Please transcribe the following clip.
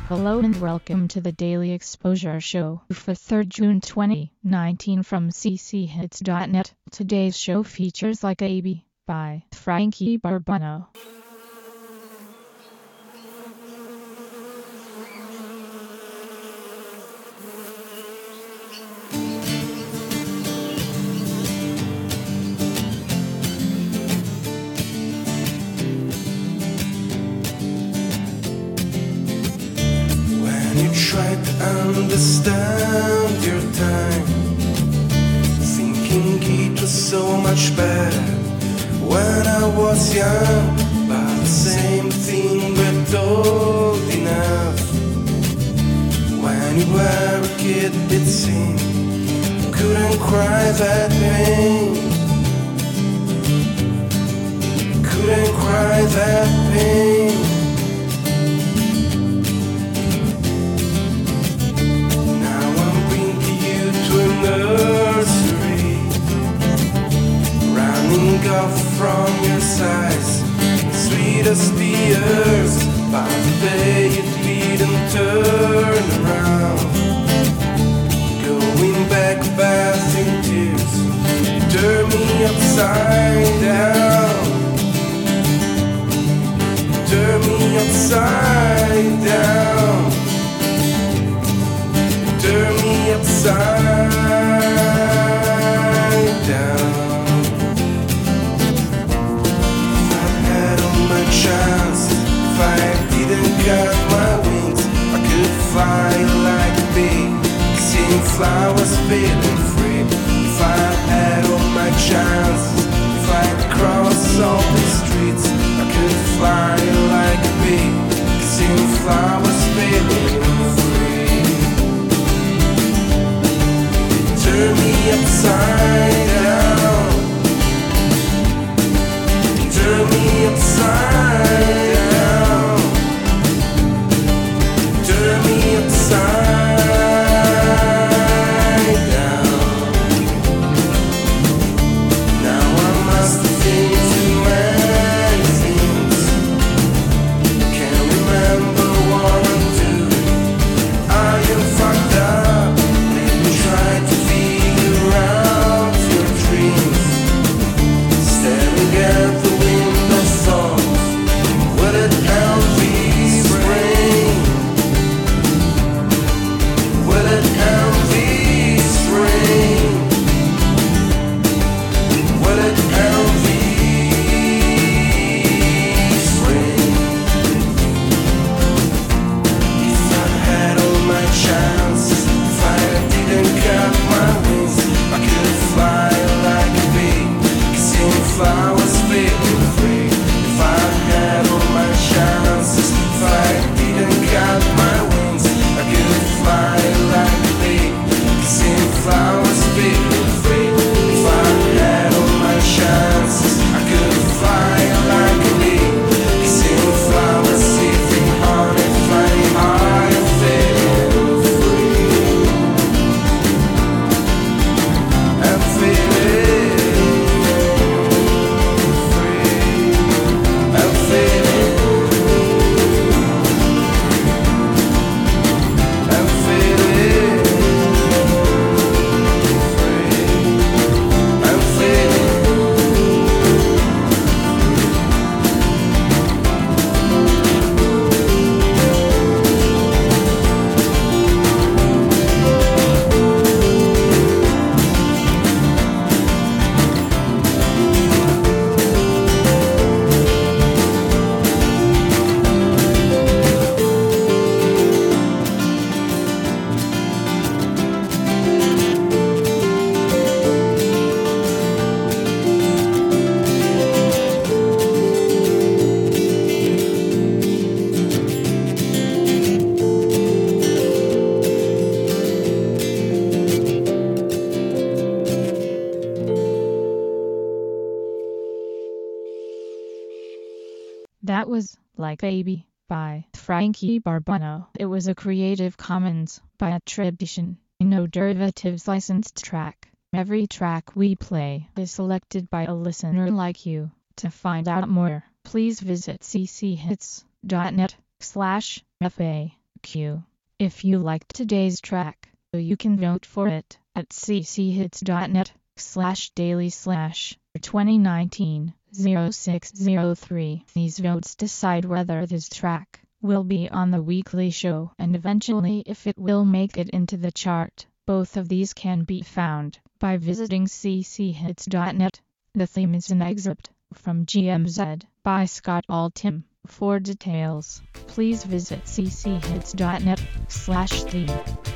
Hello and welcome to the Daily Exposure Show for 3rd June 2019 from cchits.net. Today's show features Like a Baby by Frankie Barbano. Try to understand your time, thinking it was so much better when I was young, but the same thing but old enough. When you were a kid it seemed you couldn't cry that pain, couldn't cry that pain. Nursery, running off from your size, sweet as tears, but the day you didn't turn around, going back bathing tears, you turn me upside down, you turn me upside down, you turn me upside down. If I had all my chance, if I didn't cut my wings, I could fly like a bee, seeing flowers feeling free. If I had all my chances, if I'd cross all the streets, I could fly like a bee, seeing flowers feeling free. Turn me upside down, turn me upside down, turn me upside down. Now I must think too many things, can't remember what I'm doing. I am fucked up, let me try to around your dreams, staring at the window thoughts, will it help these rain? Will it help these rain? Will it help these rain? If I had all my chances, if I didn't cut my wings, I could fly like a bee, seeing flowers feeling free. If I had all my chances, if I didn't cut my wings, I could fly like a bee, seeing flowers feeling free. If I had all my chances, I could fly like a bee, seeing flowers sipping honey, flying high and feeling free. I'm feeling free. I'm feeling. I'm feeling free. I'm feeling. That was Like a Baby by Frankie Barbano. It was a Creative Commons by attribution, no derivatives licensed track. Every track we play is selected by a listener like you. To find out more, please visit cchits.net/FAQ. Q. If you liked today's track, you can vote for it at cchits.net/daily/2019-0603. These votes decide whether this track will be on the weekly show and eventually if it will make it into the chart. Both of these can be found by visiting cchits.net. The theme is an excerpt from GMZ by Scott Altham. For details, please visit cchits.net/theme.